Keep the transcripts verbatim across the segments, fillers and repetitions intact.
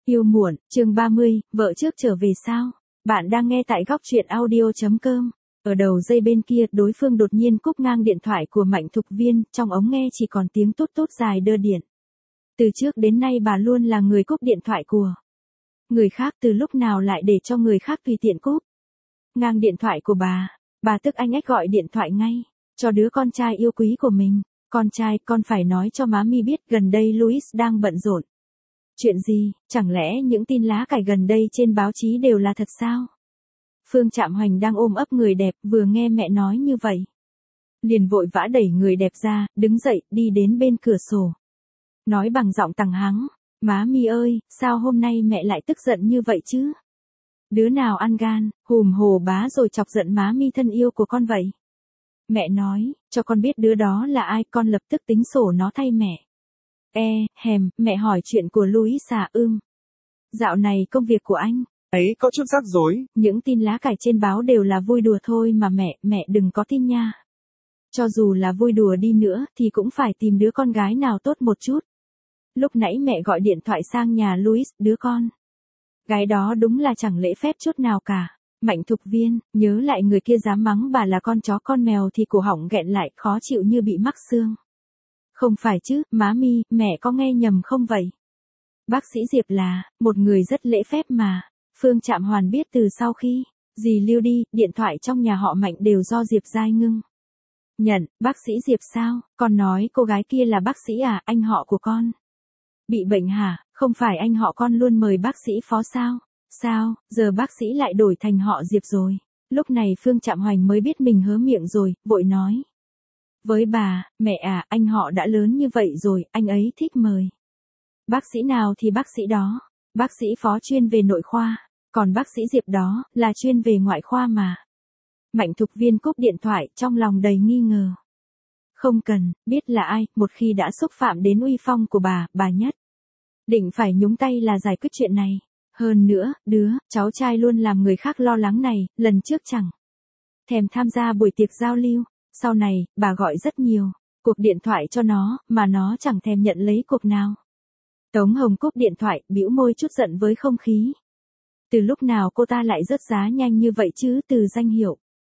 Yêu muộn, chương ba mươi, vợ trước trở về sao? Bạn đang nghe tại góc truyện audio.com. Ở đầu dây bên kia, đối phương đột nhiên cúp ngang điện thoại của Mạnh Thục Viên, trong ống nghe chỉ còn tiếng tút tút dài đơ điện. Từ trước đến nay bà luôn là người cúp điện thoại của người khác, từ lúc nào lại để cho người khác tùy tiện cúp ngang điện thoại của bà. Bà tức anh ách gọi điện thoại ngay cho đứa con trai yêu quý của mình. Con trai, con phải nói cho má mi biết gần đây Louis đang bận rộn. Chuyện gì, chẳng lẽ những tin lá cải gần đây trên báo chí đều là thật sao? Phương Trạm Hoành đang ôm ấp người đẹp, vừa nghe mẹ nói như vậy, liền vội vã đẩy người đẹp ra, đứng dậy, đi đến bên cửa sổ. Nói bằng giọng tằng hắng, má mi ơi, sao hôm nay mẹ lại tức giận như vậy chứ? Đứa nào ăn gan, hùm hồ bá rồi chọc giận má mi thân yêu của con vậy? Mẹ nói, cho con biết đứa đó là ai, con lập tức tính sổ nó thay mẹ. E, hèm, mẹ hỏi chuyện của Louis à, ưm. Dạo này công việc của anh ấy có chút rắc rối. Những tin lá cải trên báo đều là vui đùa thôi mà mẹ, mẹ đừng có tin nha. Cho dù là vui đùa đi nữa thì cũng phải tìm đứa con gái nào tốt một chút. Lúc nãy mẹ gọi điện thoại sang nhà Louis, đứa con gái đó đúng là chẳng lễ phép chút nào cả. Mạnh Thục Viên, nhớ lại người kia dám mắng bà là con chó con mèo thì cổ họng nghẹn lại, khó chịu như bị mắc xương. Không phải chứ, má mi, mẹ có nghe nhầm không vậy? Bác sĩ Diệp là một người rất lễ phép mà. Phương Trạm Hoàn biết từ sau khi dì lưu đi, điện thoại trong nhà họ Mạnh đều do Diệp Giai Ngưng nhận. Bác sĩ Diệp sao? Con nói cô gái kia là bác sĩ à? Anh họ của con bị bệnh hả? Không phải anh họ con luôn mời bác sĩ phó sao? Sao, giờ bác sĩ lại đổi thành họ Diệp rồi? Lúc này Phương Trạm Hoành mới biết mình hớ miệng rồi, vội nói với bà, mẹ à, anh họ đã lớn như vậy rồi, anh ấy thích mời bác sĩ nào thì bác sĩ đó. Bác sĩ phó chuyên về nội khoa, còn bác sĩ Diệp đó là chuyên về ngoại khoa mà. Mạnh Thục Viên cúp điện thoại, trong lòng đầy nghi ngờ. Không cần biết là ai, một khi đã xúc phạm đến uy phong của bà, bà nhất định phải nhúng tay là giải quyết chuyện này. Hơn nữa, đứa cháu trai luôn làm người khác lo lắng này, lần trước chẳng thèm tham gia buổi tiệc giao lưu. Sau này, bà gọi rất nhiều cuộc điện thoại cho nó, mà nó chẳng thèm nhận lấy cuộc nào. Tống Hồng cúp điện thoại, bĩu môi chút giận với không khí. Từ lúc nào cô ta lại rớt giá nhanh như vậy chứ? Từ danh hiệu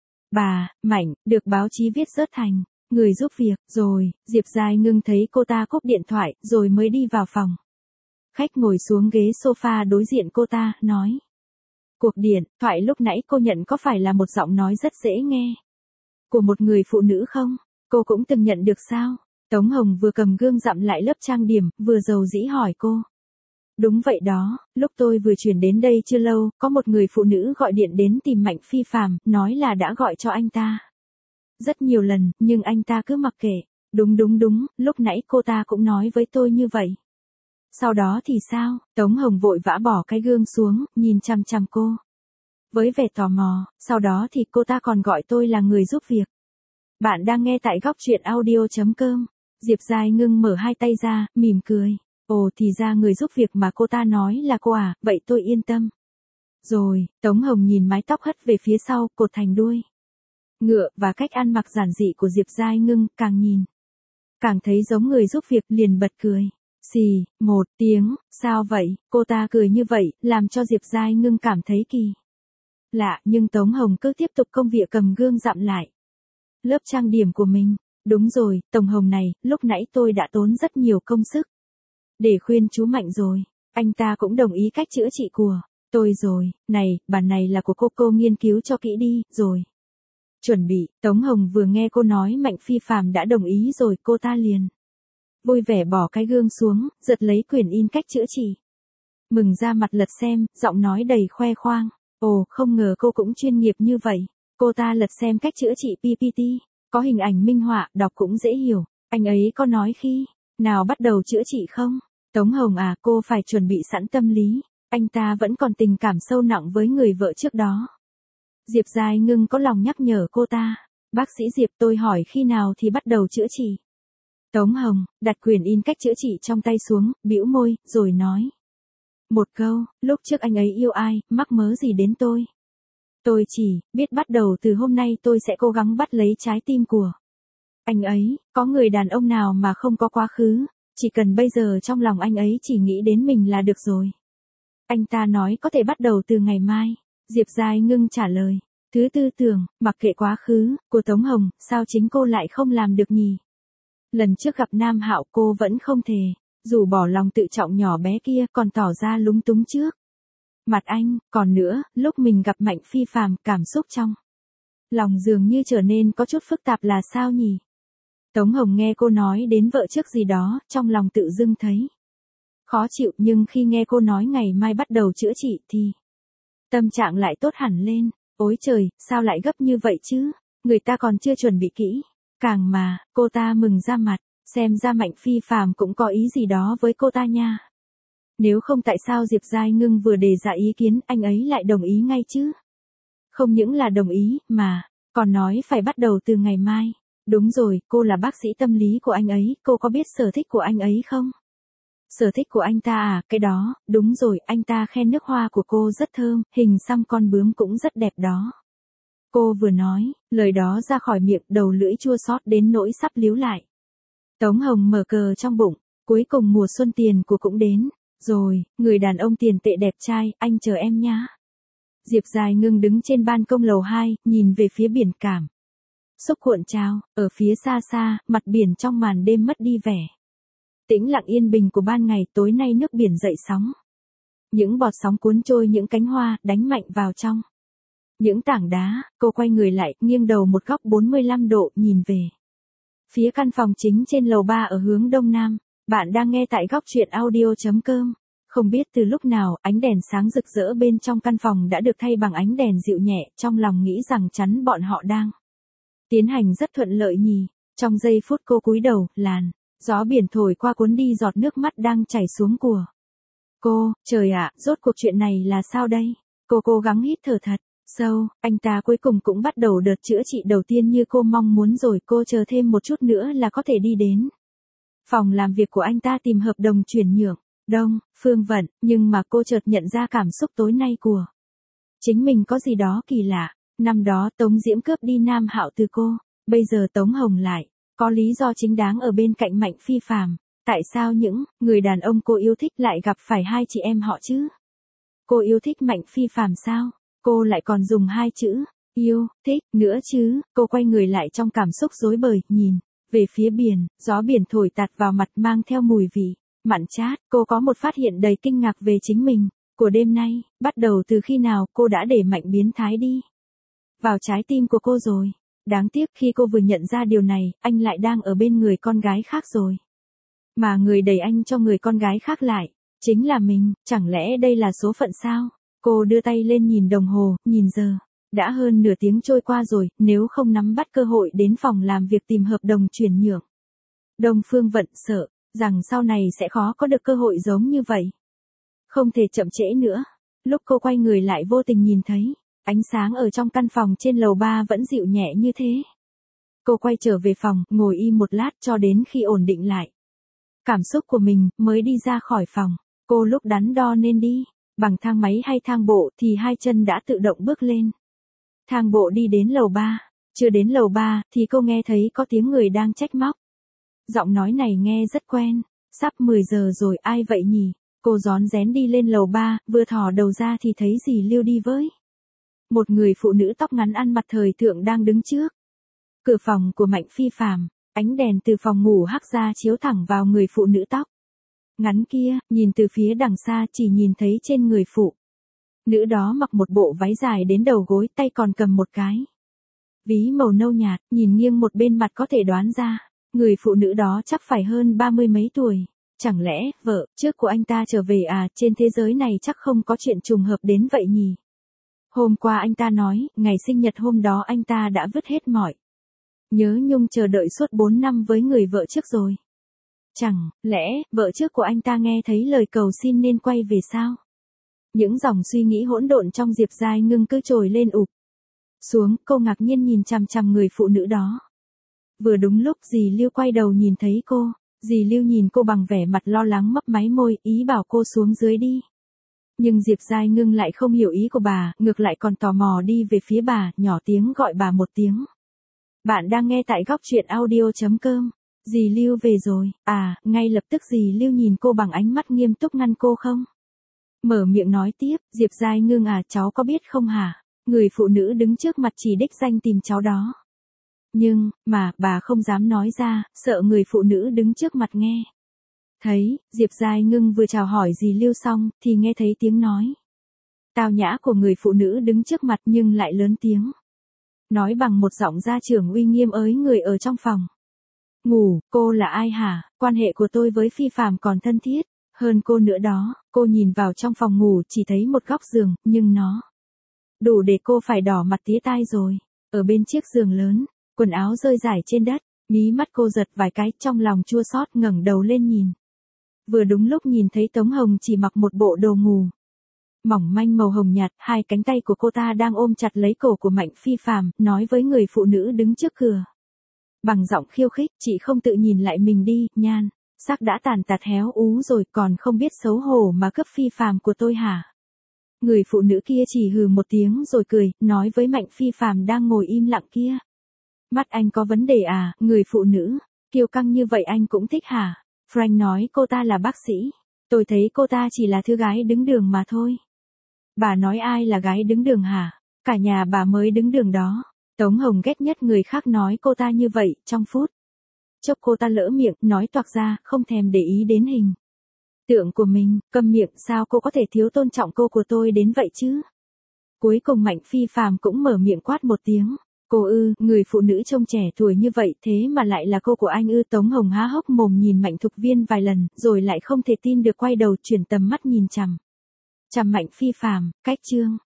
bà, Mạnh, được báo chí viết rớt thành người giúp việc. Rồi, Diệp Giai Ngưng thấy cô ta cúp điện thoại, rồi mới đi vào phòng khách, ngồi xuống ghế sofa đối diện cô ta, nói. Cuộc điện thoại lúc nãy cô nhận có phải là một giọng nói rất dễ nghe của một người phụ nữ không? Cô cũng từng nhận được sao? Tống Hồng vừa cầm gương dặm lại lớp trang điểm, vừa dầu dĩ hỏi cô. Đúng vậy đó, lúc tôi vừa chuyển đến đây chưa lâu, có một người phụ nữ gọi điện đến tìm Mạnh Phi Phàm, nói là đã gọi cho anh ta rất nhiều lần, nhưng anh ta cứ mặc kệ. Đúng đúng đúng, lúc nãy cô ta cũng nói với tôi như vậy. Sau đó thì sao? Tống Hồng vội vã bỏ cái gương xuống, nhìn chằm chằm cô với vẻ tò mò. Sau đó thì cô ta còn gọi tôi là người giúp việc. Bạn đang nghe tại góc truyện audio.com. Diệp Giai Ngưng mở hai tay ra, mỉm cười. Ồ, thì ra người giúp việc mà cô ta nói là cô à, vậy tôi yên tâm. Rồi, Tống Hồng nhìn mái tóc hất về phía sau, cột thành đuôi ngựa, và cách ăn mặc giản dị của Diệp Giai Ngưng, càng nhìn càng thấy giống người giúp việc, liền bật cười. Xì, một tiếng, sao vậy? Cô ta cười như vậy, làm cho Diệp Giai Ngưng cảm thấy kỳ lạ, nhưng Tống Hồng cứ tiếp tục công việc cầm gương dặm lại lớp trang điểm của mình. Đúng rồi, Tổng Hồng này, lúc nãy tôi đã tốn rất nhiều công sức để khuyên chú Mạnh rồi. Anh ta cũng đồng ý cách chữa trị của tôi rồi. Này, bản này là của cô, cô nghiên cứu cho kỹ đi, rồi chuẩn bị. Tống Hồng vừa nghe cô nói Mạnh Phi Phàm đã đồng ý rồi, cô ta liền vui vẻ bỏ cái gương xuống, giật lấy quyển in cách chữa trị. Mừng ra mặt lật xem, giọng nói đầy khoe khoang. Ồ, không ngờ cô cũng chuyên nghiệp như vậy. Cô ta lật xem cách chữa trị pê pê tê, có hình ảnh minh họa, đọc cũng dễ hiểu. Anh ấy có nói khi nào bắt đầu chữa trị không? Tống Hồng à, cô phải chuẩn bị sẵn tâm lý. Anh ta vẫn còn tình cảm sâu nặng với người vợ trước đó. Diệp Giai Ngưng có lòng nhắc nhở cô ta. Bác sĩ Diệp, tôi hỏi khi nào thì bắt đầu chữa trị? Tống Hồng đặt quyển in cách chữa trị trong tay xuống, bĩu môi, rồi nói một câu. Lúc trước anh ấy yêu ai, mắc mớ gì đến tôi? Tôi chỉ biết bắt đầu từ hôm nay tôi sẽ cố gắng bắt lấy trái tim của anh ấy. Có người đàn ông nào mà không có quá khứ? Chỉ cần bây giờ trong lòng anh ấy chỉ nghĩ đến mình là được rồi. Anh ta nói có thể bắt đầu từ ngày mai. Diệp Giai Ngưng trả lời. Thứ tư tưởng, mặc kệ quá khứ, của Tống Hồng, sao chính cô lại không làm được nhỉ? Lần trước gặp Nam Hạo cô vẫn không thề, dù bỏ lòng tự trọng nhỏ bé kia còn tỏ ra lúng túng trước mặt anh, còn nữa, lúc mình gặp Mạnh Phi Phàm, cảm xúc trong lòng dường như trở nên có chút phức tạp là sao nhỉ? Tống Hồng nghe cô nói đến vợ trước gì đó, trong lòng tự dưng thấy khó chịu, nhưng khi nghe cô nói ngày mai bắt đầu chữa trị thì tâm trạng lại tốt hẳn lên. Ôi trời, sao lại gấp như vậy chứ? Người ta còn chưa chuẩn bị kỹ. Càng mà, cô ta mừng ra mặt, xem ra Mạnh Phi Phàm cũng có ý gì đó với cô ta nha. Nếu không tại sao Diệp Giai Ngưng vừa đề ra ý kiến anh ấy lại đồng ý ngay chứ? Không những là đồng ý, mà còn nói phải bắt đầu từ ngày mai. Đúng rồi, cô là bác sĩ tâm lý của anh ấy, cô có biết sở thích của anh ấy không? Sở thích của anh ta à, cái đó, đúng rồi, anh ta khen nước hoa của cô rất thơm, hình xăm con bướm cũng rất đẹp đó. Cô vừa nói, lời đó ra khỏi miệng, đầu lưỡi chua xót đến nỗi sắp líu lại. Tống Hồng mở cờ trong bụng, cuối cùng mùa xuân tiền của cũng đến. Rồi, người đàn ông tiền tệ đẹp trai, anh chờ em nhá. Diệp Giai Ngưng đứng trên ban công lầu hai, nhìn về phía biển cảm xúc cuộn trào, ở phía xa xa, mặt biển trong màn đêm mất đi vẻ tĩnh lặng yên bình của ban ngày. Tối nay nước biển dậy sóng. Những bọt sóng cuốn trôi những cánh hoa, đánh mạnh vào trong những tảng đá. Cô quay người lại, nghiêng đầu một góc bốn mươi lăm độ, nhìn về phía căn phòng chính trên lầu ba ở hướng đông nam. Bạn đang nghe tại góc truyện audio chấm com. Không biết từ lúc nào, ánh đèn sáng rực rỡ bên trong căn phòng đã được thay bằng ánh đèn dịu nhẹ, trong lòng nghĩ rằng chắn bọn họ đang tiến hành rất thuận lợi nhỉ. Trong giây phút cô cúi đầu, làn gió biển thổi qua cuốn đi giọt nước mắt đang chảy xuống của cô. Trời ạ, rốt cuộc chuyện này là sao đây? Cô cố gắng hít thở thật sâu. Anh ta cuối cùng cũng bắt đầu đợt chữa trị đầu tiên như cô mong muốn rồi. Cô chờ thêm một chút nữa là có thể đi đến phòng làm việc của anh ta tìm hợp đồng chuyển nhượng Đông Phương Vận, nhưng mà cô chợt nhận ra cảm xúc tối nay của chính mình có gì đó kỳ lạ. Năm đó Tống Diễm cướp đi Nam Hạo từ cô, bây giờ Tống Hồng lại có lý do chính đáng ở bên cạnh Mạnh Phi Phàm. Tại sao những người đàn ông cô yêu thích lại gặp phải hai chị em họ chứ? Cô yêu thích Mạnh Phi Phàm sao? Cô lại còn dùng hai chữ yêu thích nữa chứ? Cô quay người lại trong cảm xúc rối bời, nhìn về phía biển, gió biển thổi tạt vào mặt mang theo mùi vị mặn chát. Cô có một phát hiện đầy kinh ngạc về chính mình. Của đêm nay, bắt đầu từ khi nào cô đã để Mạnh biến thái đi vào trái tim của cô rồi? Đáng tiếc khi cô vừa nhận ra điều này, anh lại đang ở bên người con gái khác rồi. Mà người đẩy anh cho người con gái khác lại chính là mình. Chẳng lẽ đây là số phận sao? Cô đưa tay lên nhìn đồng hồ, nhìn giờ. Đã hơn nửa tiếng trôi qua rồi, nếu không nắm bắt cơ hội đến phòng làm việc tìm hợp đồng chuyển nhượng Đông Phương Vận, sợ rằng sau này sẽ khó có được cơ hội giống như vậy. Không thể chậm trễ nữa. Lúc cô quay người lại vô tình nhìn thấy ánh sáng ở trong căn phòng trên lầu ba vẫn dịu nhẹ như thế. Cô quay trở về phòng, ngồi im một lát cho đến khi ổn định lại cảm xúc của mình, mới đi ra khỏi phòng. Cô lúc đắn đo nên đi bằng thang máy hay thang bộ thì hai chân đã tự động bước lên thang bộ đi đến lầu ba. Chưa đến lầu ba thì cô nghe thấy có tiếng người đang trách móc. Giọng nói này nghe rất quen. Sắp mười giờ rồi, ai vậy nhỉ? Cô rón rén đi lên lầu ba, vừa thò đầu ra thì thấy dì Lưu đi với một người phụ nữ tóc ngắn ăn mặc thời thượng đang đứng trước cửa phòng của Mạnh Phi Phàm. Ánh đèn từ phòng ngủ hắt ra chiếu thẳng vào người phụ nữ tóc ngắn kia. Nhìn từ phía đằng xa chỉ nhìn thấy trên người phụ nữ đó mặc một bộ váy dài đến đầu gối, tay còn cầm một cái ví màu nâu nhạt. Nhìn nghiêng một bên mặt có thể đoán ra người phụ nữ đó chắc phải hơn ba mươi mấy tuổi. Chẳng lẽ vợ trước của anh ta trở về à? Trên thế giới này chắc không có chuyện trùng hợp đến vậy nhỉ? Hôm qua anh ta nói, ngày sinh nhật hôm đó anh ta đã vứt hết mọi nhớ nhung chờ đợi suốt bốn năm với người vợ trước rồi. Chẳng lẽ vợ trước của anh ta nghe thấy lời cầu xin nên quay về sao? Những dòng suy nghĩ hỗn độn trong Diệp Giai Ngưng cứ trồi lên ụp xuống. Cô ngạc nhiên nhìn chằm chằm người phụ nữ đó. Vừa đúng lúc dì Lưu quay đầu nhìn thấy cô. Dì Lưu nhìn cô bằng vẻ mặt lo lắng, mấp máy môi, ý bảo cô xuống dưới đi. Nhưng Diệp Giai Ngưng lại không hiểu ý của bà, ngược lại còn tò mò đi về phía bà, nhỏ tiếng gọi bà một tiếng. Bạn đang nghe tại góc truyện audio chấm com. Dì Lưu về rồi, à, ngay lập tức dì Lưu nhìn cô bằng ánh mắt nghiêm túc ngăn cô không Mở miệng nói tiếp, Diệp Giai Ngưng à, cháu có biết không hả? Người phụ nữ đứng trước mặt chỉ đích danh tìm cháu đó. Nhưng, mà, bà không dám nói ra, sợ người phụ nữ đứng trước mặt nghe. Thấy, Diệp Giai Ngưng vừa chào hỏi dì Lưu xong, thì nghe thấy tiếng nói tao nhã của người phụ nữ đứng trước mặt nhưng lại lớn tiếng. Nói bằng một giọng gia trưởng uy nghiêm ới người ở trong phòng. Ngủ, cô là ai hả? Quan hệ của tôi với Phi Phàm còn thân thiết hơn cô nữa đó. Cô nhìn vào trong phòng ngủ chỉ thấy một góc giường, nhưng nó đủ để cô phải đỏ mặt tía tai rồi. Ở bên chiếc giường lớn, quần áo rơi rải trên đất, mí mắt cô giật vài cái, trong lòng chua xót ngẩng đầu lên nhìn. Vừa đúng lúc nhìn thấy Tống Hồng chỉ mặc một bộ đồ ngủ mỏng manh màu hồng nhạt, hai cánh tay của cô ta đang ôm chặt lấy cổ của Mạnh Phi Phàm, nói với người phụ nữ đứng trước cửa. Bằng giọng khiêu khích, chị không tự nhìn lại mình đi, nhan sắc đã tàn tạt héo ú rồi, còn không biết xấu hổ mà cướp Phi Phàm của tôi hả? Người phụ nữ kia chỉ hừ một tiếng rồi cười, nói với Mạnh Phi Phàm đang ngồi im lặng kia. Mắt anh có vấn đề à? Người phụ nữ kiêu căng như vậy anh cũng thích hả? Frank nói cô ta là bác sĩ. Tôi thấy cô ta chỉ là thư gái đứng đường mà thôi. Bà nói ai là gái đứng đường hả? Cả nhà bà mới đứng đường đó. Tống Hồng ghét nhất người khác nói cô ta như vậy, trong phút chốc cô ta lỡ miệng, nói toạc ra, không thèm để ý đến hình tượng của mình. Câm miệng, sao cô có thể thiếu tôn trọng cô của tôi đến vậy chứ? Cuối cùng Mạnh Phi Phàm cũng mở miệng quát một tiếng. Cô ư? Người phụ nữ trông trẻ tuổi như vậy thế mà lại là cô của anh ư? Tống Hồng há hốc mồm nhìn Mạnh Thục Viên vài lần, rồi lại không thể tin được quay đầu chuyển tầm mắt nhìn chằm chằm Mạnh Phi Phàm. Cách chương